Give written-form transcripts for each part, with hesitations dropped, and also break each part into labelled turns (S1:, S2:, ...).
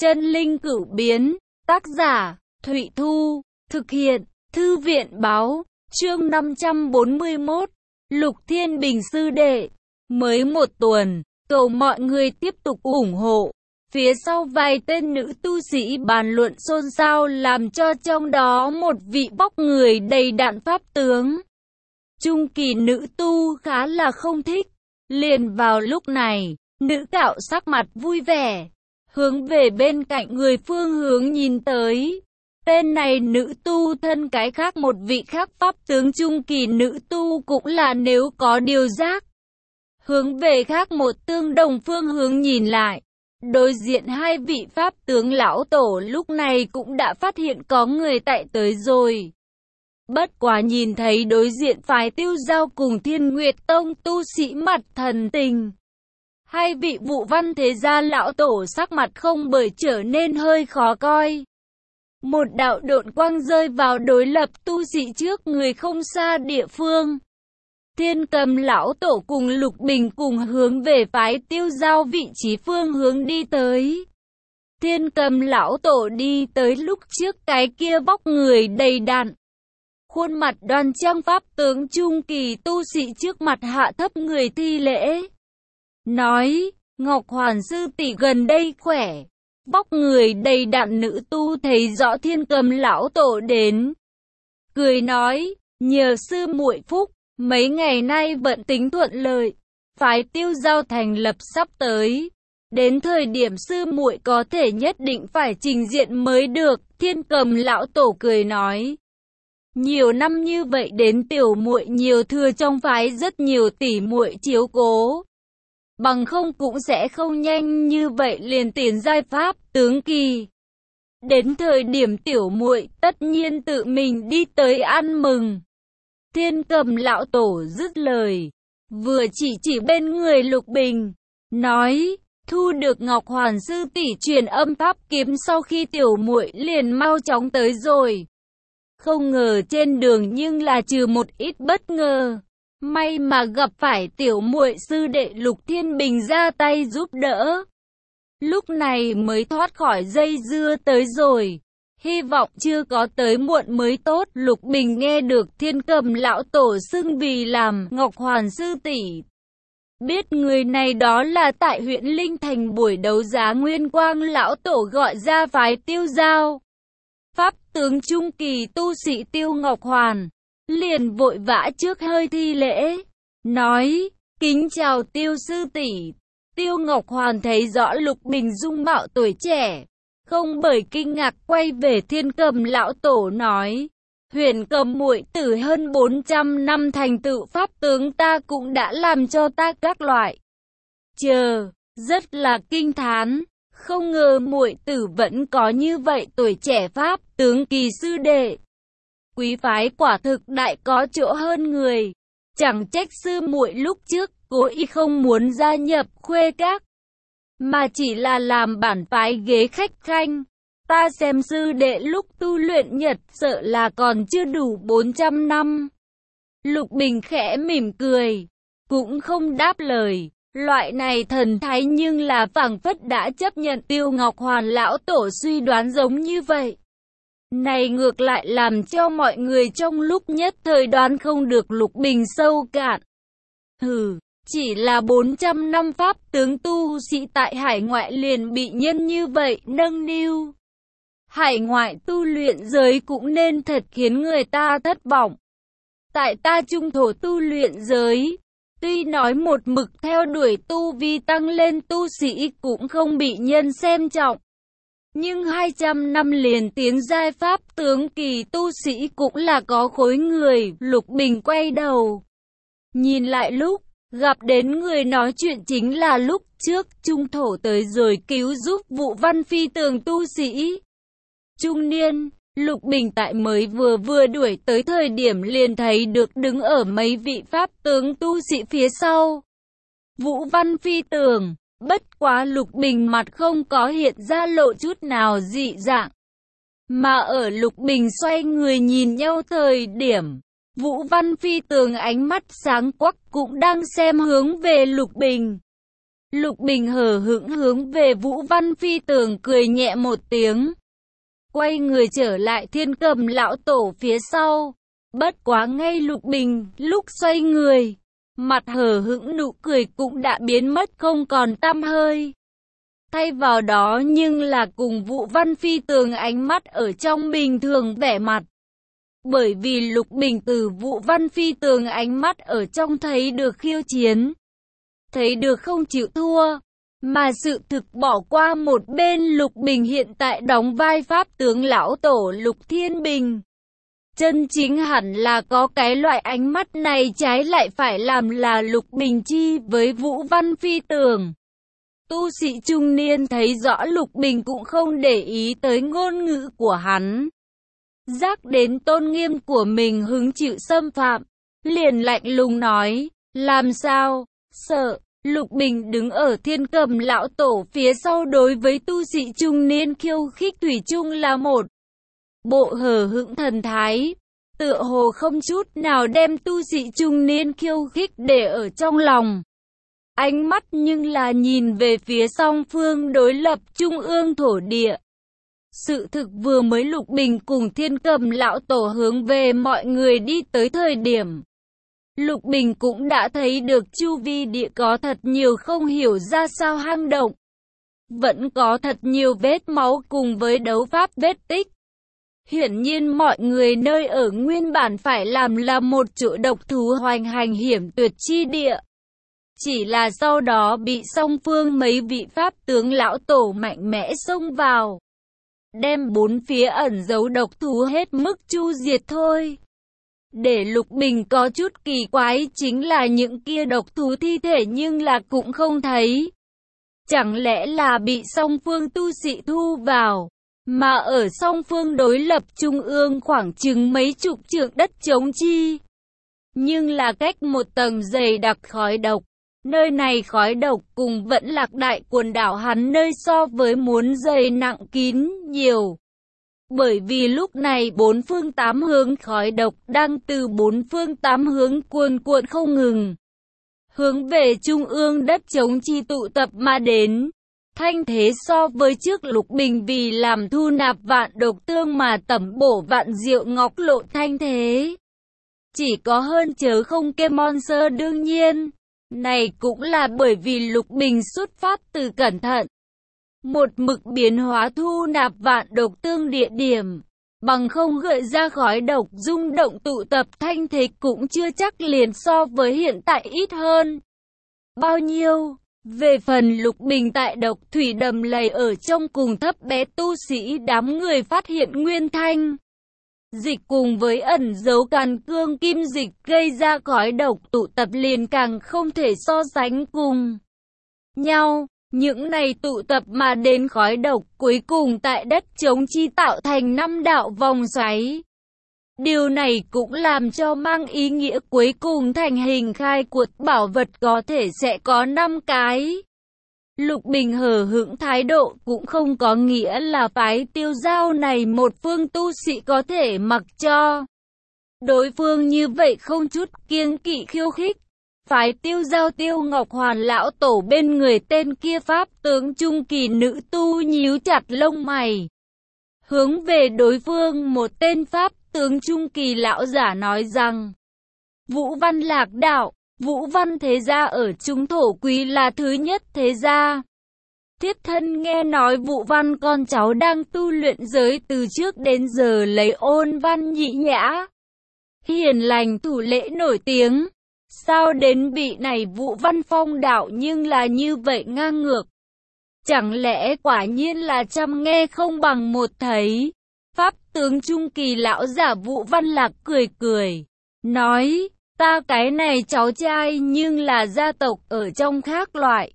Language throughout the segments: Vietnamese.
S1: Chân linh cửu biến, tác giả, Thụy Thu, thực hiện, Thư viện báo, chương 541, Lục Thiên Bình sư đệ, mới một tuần, cầu mọi người tiếp tục ủng hộ. Phía sau vài tên nữ tu sĩ bàn luận xôn xao làm cho trong đó một vị vóc người đầy đặn pháp tướng trung kỳ nữ tu khá là không thích. Liền vào lúc này, nữ cạo sắc mặt vui vẻ, hướng về bên cạnh người phương hướng nhìn tới. Tên này nữ tu thân cái khác một vị khác pháp tướng trung kỳ nữ tu cũng là nếu có điều giác. Hướng về khác một tương đồng phương hướng nhìn lại. Đối diện hai vị pháp tướng lão tổ lúc này cũng đã phát hiện có người tại tới rồi. Bất quá nhìn thấy đối diện phái Tiêu Giao cùng Thiên Nguyệt Tông tu sĩ mặt thần tình. Hai vị Vũ Văn thế gia lão tổ sắc mặt không bởi trở nên hơi khó coi. Một đạo độn quang rơi vào đối lập tu sĩ trước người không xa địa phương. Thiên Cầm lão tổ cùng Lục Bình cùng hướng về phái Tiêu Giao vị trí phương hướng đi tới. Thiên Cầm lão tổ đi tới lúc trước cái kia vóc người đầy đặn, khuôn mặt đoan trang pháp tướng trung kỳ tu sĩ trước mặt hạ thấp người thi lễ. Nói, Ngọc Hoàn sư tỷ gần đây khỏe. Vóc người đầy đặn nữ tu thấy rõ Thiên Cầm lão tổ đến. Cười nói, nhờ sư muội phúc, mấy ngày nay vận tính thuận lợi. Phái Tiêu Giao thành lập sắp tới. Đến thời điểm sư muội có thể nhất định phải trình diện mới được. Thiên Cầm lão tổ cười nói. Nhiều năm như vậy đến tiểu muội nhiều thừa trong phái rất nhiều tỷ muội chiếu cố. Bằng không cũng sẽ không nhanh như vậy liền tiền giai pháp tướng kỳ. Đến thời điểm tiểu muội tất nhiên tự mình đi tới ăn mừng. Thiên Cầm lão tổ dứt lời, vừa chỉ bên người Lục Bình, nói, thu được Ngọc Hoàn sư tỷ truyền âm pháp kiếm sau khi tiểu muội liền mau chóng tới rồi. Không ngờ trên đường nhưng là trừ một ít bất ngờ. May mà gặp phải tiểu muội sư đệ Lục Thiên Bình ra tay giúp đỡ. Lúc này mới thoát khỏi dây dưa tới rồi. Hy vọng chưa có tới muộn mới tốt. Lục Bình nghe được Thiên Cầm lão tổ xưng vì làm Ngọc Hoàn sư tỷ. Biết người này đó là tại huyện Linh Thành buổi đấu giá Nguyên Quang lão tổ gọi ra phái Tiêu Giao. Pháp tướng trung kỳ tu sĩ Tiêu Ngọc Hoàn liền vội vã trước hơi thi lễ, nói, kính chào Tiêu sư tỷ. Tiêu Ngọc Hoàn thấy rõ Lục Bình dung mạo tuổi trẻ, không bởi kinh ngạc quay về Thiên Cầm lão tổ nói, Huyền Cầm muội tử hơn 400 năm thành tựu pháp tướng ta cũng đã làm cho ta các loại rất là kinh thán. Không ngờ muội tử vẫn có như vậy tuổi trẻ pháp tướng kỳ sư đệ. Quý phái quả thực đại có chỗ hơn người. Chẳng trách sư muội lúc trước cố ý không muốn gia nhập Khuê Các, mà chỉ là làm bản phái ghế khách khanh. Ta xem sư đệ lúc tu luyện nhật sợ là còn chưa đủ 400 năm. Lục Bình khẽ mỉm cười, cũng không đáp lời. Loại này thần thái nhưng là phảng phất đã chấp nhận Tiêu Ngọc Hoàn lão tổ suy đoán giống như vậy. Này ngược lại làm cho mọi người trong lúc nhất thời đoán không được Lục Bình sâu cạn. Chỉ là 400 năm pháp tướng tu sĩ tại hải ngoại liền bị nhân như vậy nâng niu. Hải ngoại tu luyện giới cũng nên thật khiến người ta thất vọng. Tại ta trung thổ tu luyện giới, tuy nói một mực theo đuổi tu vi tăng lên tu sĩ cũng không bị nhân xem trọng. Nhưng 200 năm liền tiến giai pháp tướng kỳ tu sĩ cũng là có khối người. Lục Bình quay đầu, nhìn lại lúc, gặp đến người nói chuyện chính là lúc trước trung thổ tới rồi cứu giúp Vũ Văn phi tường tu sĩ trung niên. Lục Bình tại mới vừa đuổi tới thời điểm liền thấy được đứng ở mấy vị pháp tướng tu sĩ phía sau Vũ Văn phi tường. Bất quá Lục Bình mặt không có hiện ra lộ chút nào dị dạng. Mà ở Lục Bình xoay người nhìn nhau thời điểm, Vũ Văn phi tường ánh mắt sáng quắc cũng đang xem hướng về Lục Bình. Lục Bình hờ hững hướng về Vũ Văn Phi Tường cười nhẹ một tiếng. Quay người trở lại Thiên Cầm lão tổ phía sau. Bất quá ngay Lục Bình lúc xoay người, mặt hờ hững nụ cười cũng đã biến mất không còn tăm hơi. Thay vào đó nhưng là cùng Vũ Văn Phi Tường ánh mắt ở trong bình thường vẻ mặt. Bởi vì Lục Bình từ Vũ Văn Phi Tường ánh mắt ở trong thấy được khiêu chiến, thấy được không chịu thua, mà sự thực bỏ qua một bên. Lục Bình hiện tại đóng vai pháp tướng lão tổ Lục Thiên Bình. Chân chính hẳn là có cái loại ánh mắt này, trái lại phải làm là Lục Bình chi với Vũ Văn Phi Tường. Tu sĩ trung niên thấy rõ Lục Bình cũng không để ý tới ngôn ngữ của hắn. Giác đến tôn nghiêm của mình hứng chịu xâm phạm, liền lạnh lùng nói, làm sao, sợ. Lục Bình đứng ở Thiên Cầm lão tổ phía sau, đối với tu sĩ trung niên khiêu khích thủy chung là một bộ hờ hững thần thái, tựa hồ không chút nào đem tu sĩ trung niên khiêu khích để ở trong lòng. Ánh mắt nhưng là nhìn về phía song phương đối lập trung ương thổ địa. Sự thực vừa mới Lục Bình cùng Thiên Cầm lão tổ hướng về mọi người đi tới thời điểm, Lục Bình cũng đã thấy được chu vi địa có thật nhiều không hiểu ra sao hang động. Vẫn có thật nhiều vết máu cùng với đấu pháp vết tích. Hiển nhiên mọi người nơi ở nguyên bản phải làm là một chỗ độc thú hoành hành hiểm tuyệt chi địa. Chỉ là sau đó bị song phương mấy vị pháp tướng lão tổ mạnh mẽ xông vào, đem bốn phía ẩn giấu độc thú hết mức chu diệt thôi. Để Lục Bình có chút kỳ quái chính là những kia độc thú thi thể nhưng là cũng không thấy. Chẳng lẽ là bị song phương tu sĩ thu vào, mà ở song phương đối lập trung ương khoảng chừng mấy chục trượng đất trống chi. Nhưng là cách một tầng dày đặc khói độc. Nơi này khói độc cùng Vẫn Lạc đại quần đảo hắn nơi so với muốn dày nặng kín nhiều. Bởi vì lúc này bốn phương tám hướng khói độc đang từ bốn phương tám hướng cuồn cuộn không ngừng, hướng về trung ương đất trống chi tụ tập mà đến. Thanh thế so với trước Lục Bình vì làm thu nạp vạn độc tương mà tẩm bổ vạn diệu ngọc lộ thanh thế, chỉ có hơn chớ không kém Monster. Đương nhiên, này cũng là bởi vì Lục Bình xuất phát từ cẩn thận, một mực biến hóa thu nạp vạn độc tương địa điểm, bằng không gợi ra khói độc rung động tụ tập thanh thế cũng chưa chắc liền so với hiện tại ít hơn bao nhiêu. Về phần Lục Bình tại độc thủy đầm lầy ở trong cùng thấp bé tu sĩ đám người phát hiện nguyên thanh dịch cùng với ẩn dấu càn cương kim dịch gây ra khói độc tụ tập liền càng không thể so sánh cùng nhau. Những này tụ tập mà đến khói độc cuối cùng tại đất trống chi tạo thành 5 đạo vòng xoáy. Điều này cũng làm cho mang ý nghĩa cuối cùng thành hình khai cuộc bảo vật có thể sẽ có 5 cái. Lục Bình hờ hững thái độ cũng không có nghĩa là phái Tiêu Giao này một phương tu sĩ có thể mặc cho đối phương như vậy không chút kiêng kỵ khiêu khích. Phái Tiêu Giao Tiêu Ngọc Hoàn lão tổ bên người tên kia pháp tướng trung kỳ nữ tu nhíu chặt lông mày, hướng về đối phương một tên pháp tướng trung kỳ lão giả nói rằng: Vũ Văn Lạc đạo, Vũ Văn thế gia ở Trung Thổ Quý là thứ nhất thế gia. Thiếp thân nghe nói Vũ Văn con cháu đang tu luyện giới từ trước đến giờ lấy ôn văn nhĩ nhã, hiền lành thủ lễ nổi tiếng. Sao đến vị này Vũ Văn phong đạo nhưng là như vậy ngang ngược? Chẳng lẽ quả nhiên là trăm nghe không bằng một thấy? Pháp tướng trung kỳ lão giả Vũ Văn Lạc cười cười, nói, ta cái này cháu trai nhưng là gia tộc ở trong khác loại.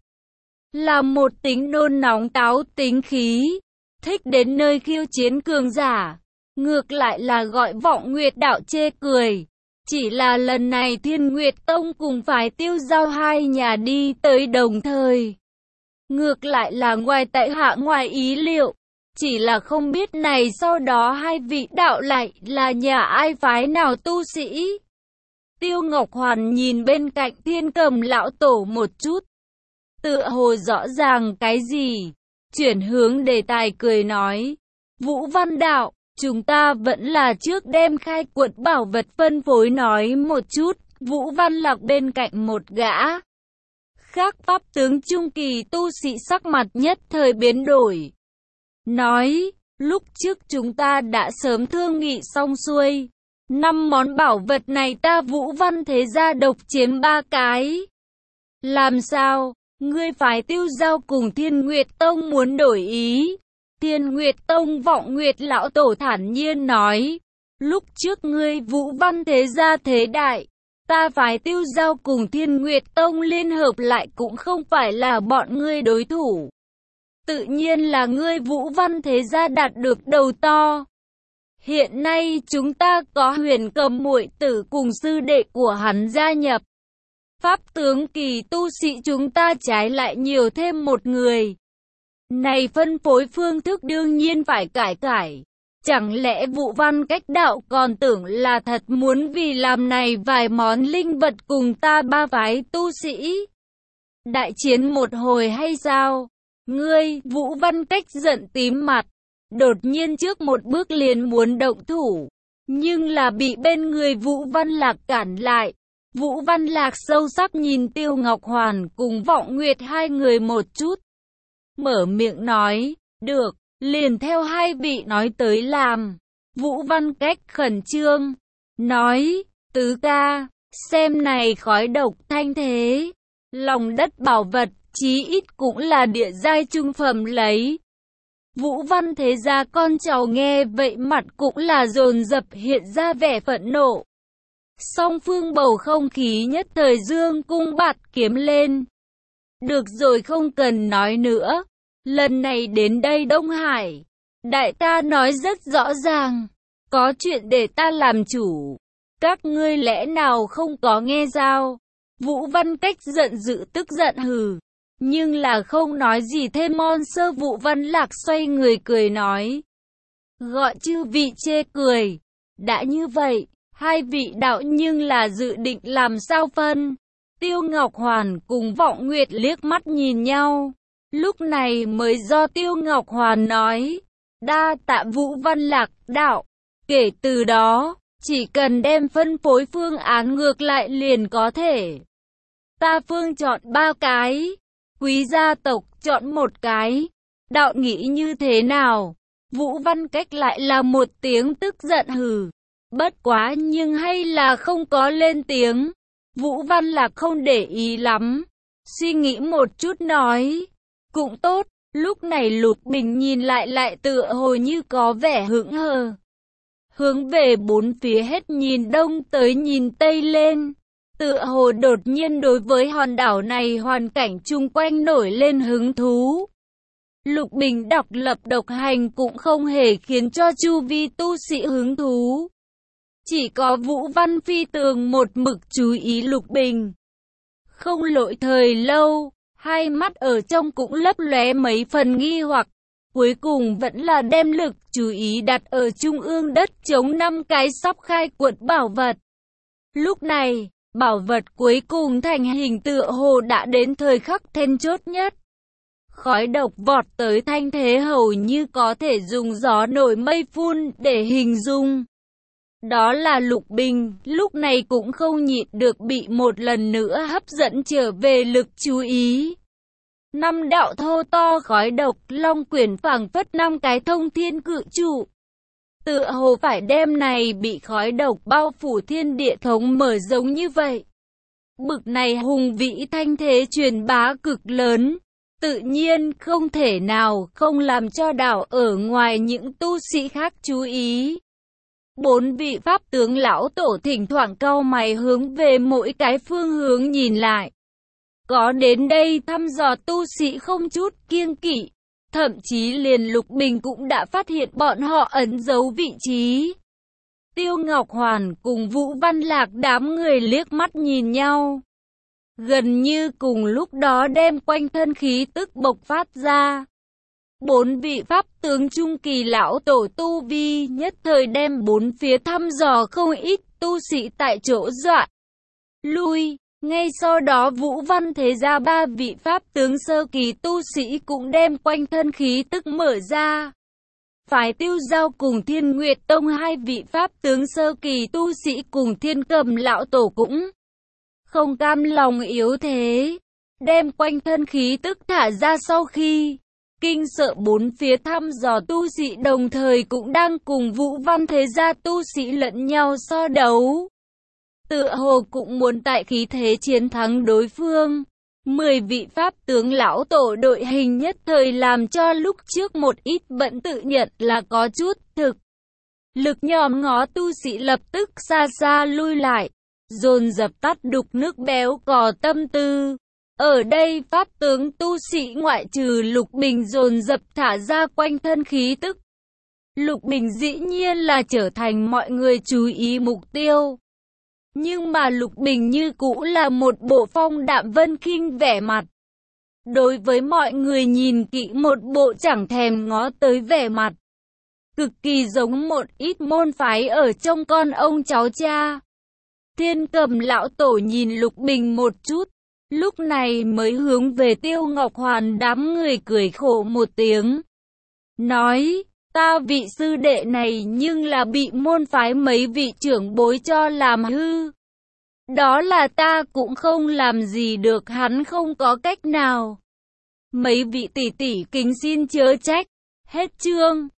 S1: Là một tính nôn nóng táo tính khí, thích đến nơi khiêu chiến cường giả. Ngược lại là gọi Vọng Nguyệt đạo chê cười. Chỉ là lần này Thiên Nguyệt Tông cùng phái Tiêu Giao hai nhà đi tới đồng thời. Ngược lại là ngoài tại hạ ngoài ý liệu. Chỉ là không biết này sau đó hai vị đạo lại là nhà ai phái nào tu sĩ. Tiêu Ngọc Hoàn nhìn bên cạnh Thiên Cầm lão tổ một chút, tựa hồ rõ ràng cái gì. Chuyển hướng đề tài cười nói, Vũ Văn đạo, chúng ta vẫn là trước đem khai quật bảo vật phân phối nói một chút. Vũ Văn Lạc bên cạnh một gã khác pháp tướng trung kỳ tu sĩ sắc mặt nhất thời biến đổi. Nói, lúc trước chúng ta đã sớm thương nghị xong xuôi. 5 món bảo vật này ta Vũ Văn thế gia độc chiếm 3 cái. Làm sao? Ngươi phái Tiêu Giao cùng Thiên Nguyệt Tông muốn đổi ý. Thiên Nguyệt Tông Vọng Nguyệt lão tổ thản nhiên nói, lúc trước ngươi Vũ Văn thế gia thế đại, ta phái Tiêu Giao cùng Thiên Nguyệt Tông liên hợp lại cũng không phải là bọn ngươi đối thủ. Tự nhiên là ngươi Vũ Văn thế gia đạt được đầu to. Hiện nay chúng ta có Huyền Cầm muội tử cùng sư đệ của hắn gia nhập. Pháp tướng kỳ tu sĩ chúng ta trái lại nhiều thêm một người. Này phân phối phương thức đương nhiên phải cải. Chẳng lẽ Vũ Văn cách đạo còn tưởng là thật muốn vì làm này vài món linh vật cùng ta 3 phái tu sĩ đại chiến một hồi hay sao? Ngươi, Vũ Văn cách giận tím mặt, đột nhiên trước một bước liền muốn động thủ, nhưng là bị bên người Vũ Văn Lạc cản lại. Vũ Văn Lạc sâu sắc nhìn Tiêu Ngọc Hoàn cùng Vọng Nguyệt hai người một chút, mở miệng nói, được, liền theo hai vị nói tới làm. Vũ Văn cách khẩn trương, nói, tứ ca, xem này khói độc thanh thế, lòng đất bảo vật, chí ít cũng là địa giai trung phẩm lấy. Vũ Văn thế gia con cháu nghe vậy mặt cũng là dồn dập hiện ra vẻ phẫn nộ. Song phương bầu không khí nhất thời dương cung bạt kiếm lên. Được rồi, không cần nói nữa. Lần này đến đây Đông Hải, đại ca nói rất rõ ràng, có chuyện để ta làm chủ. Các ngươi lẽ nào không có nghe sao? Vũ Văn cách giận dữ tức giận hừ, nhưng là không nói gì thêm. Sơ Vũ Văn Lạc xoay người cười nói, gọi chư vị chê cười. Đã như vậy, hai vị đạo nhưng là dự định làm sao phân? Tiêu Ngọc Hoàn cùng Vọng Nguyệt liếc mắt nhìn nhau. Lúc này mới do Tiêu Ngọc Hoàn nói, đa tạ Vũ Văn Lạc đạo. Kể từ đó, chỉ cần đem phân phối phương án ngược lại liền có thể. Ta phương chọn 3 cái, Quý gia tộc chọn 1 cái. Đạo nghĩ như thế nào? Vũ Văn cách lại là một tiếng tức giận hừ. Bất quá nhưng hay là không có lên tiếng. Vũ Văn Lạc không để ý lắm, suy nghĩ một chút nói, cũng tốt. Lúc này Lục Bình nhìn lại tựa hồ như có vẻ hững hờ, hướng về bốn phía hết nhìn đông tới nhìn tây lên, tựa hồ đột nhiên đối với hòn đảo này hoàn cảnh chung quanh nổi lên hứng thú. Lục Bình độc lập độc hành cũng không hề khiến cho chu vi tu sĩ hứng thú. Chỉ có Vũ Văn Phi Tường một mực chú ý Lục Bình. Không lỗi thời lâu, hai mắt ở trong cũng lấp lóe mấy phần nghi hoặc. Cuối cùng vẫn là đem lực chú ý đặt ở trung ương đất chống 5 cái sắp khai quật bảo vật. Lúc này, bảo vật cuối cùng thành hình tựa hồ đã đến thời khắc then chốt nhất. Khói độc vọt tới thanh thế hầu như có thể dùng gió nổi mây phun để hình dung. Đó là Lục Bình, lúc này cũng không nhịn được bị một lần nữa hấp dẫn trở về lực chú ý. 5 đạo thô to khói độc, long quyển phảng phất 5 cái thông thiên cự trụ. Tựa hồ phải đem này bị khói độc bao phủ thiên địa thống mở giống như vậy. Bực này hùng vĩ thanh thế truyền bá cực lớn, tự nhiên không thể nào không làm cho đảo ở ngoài những tu sĩ khác chú ý. 4 vị pháp tướng lão tổ thỉnh thoảng cau mày hướng về mỗi cái phương hướng nhìn lại. Có đến đây thăm dò tu sĩ không chút kiêng kỵ, thậm chí liền Lục Bình cũng đã phát hiện bọn họ ẩn giấu vị trí. Tiêu Ngọc Hoàn cùng Vũ Văn Lạc đám người liếc mắt nhìn nhau. Gần như cùng lúc đó đem quanh thân khí tức bộc phát ra. 4 vị pháp tướng trung kỳ lão tổ tu vi nhất thời đem bốn phía thăm dò không ít tu sĩ tại chỗ dọa lui. Ngay sau đó Vũ Văn Thế Gia ba vị pháp tướng sơ kỳ tu sĩ cũng đem quanh thân khí tức mở ra. Phái Tiêu Giao cùng Thiên Nguyệt Tông hai vị pháp tướng sơ kỳ tu sĩ cùng Thiên Cầm lão tổ cũng không cam lòng yếu thế, đem quanh thân khí tức thả ra sau khi kinh sợ bốn phía thăm dò tu sĩ đồng thời cũng đang cùng Vũ Văn Thế Gia tu sĩ lẫn nhau so đấu. Tựa hồ cũng muốn tại khí thế chiến thắng đối phương. 10 vị pháp tướng lão tổ đội hình nhất thời làm cho lúc trước một ít bận tự nhận là có chút thực lực nhòm ngó tu sĩ lập tức xa xa lui lại, dồn dập tắt đục nước béo cò tâm tư. Ở đây pháp tướng tu sĩ ngoại trừ Lục Bình dồn dập thả ra quanh thân khí tức. Lục Bình dĩ nhiên là trở thành mọi người chú ý mục tiêu. Nhưng mà Lục Bình như cũ là một bộ phong đạm vân khinh vẻ mặt. Đối với mọi người nhìn kỹ một bộ chẳng thèm ngó tới vẻ mặt. Cực kỳ giống một ít môn phái ở trong con ông cháu cha. Thiên Cầm lão tổ nhìn Lục Bình một chút. Lúc này mới hướng về Tiêu Ngọc Hoàn đám người cười khổ một tiếng. Nói, ta vị sư đệ này nhưng là bị môn phái mấy vị trưởng bối cho làm hư. Đó là ta cũng không làm gì được, hắn không có cách nào. Mấy vị tỷ tỷ kính xin chớ trách. Hết chương.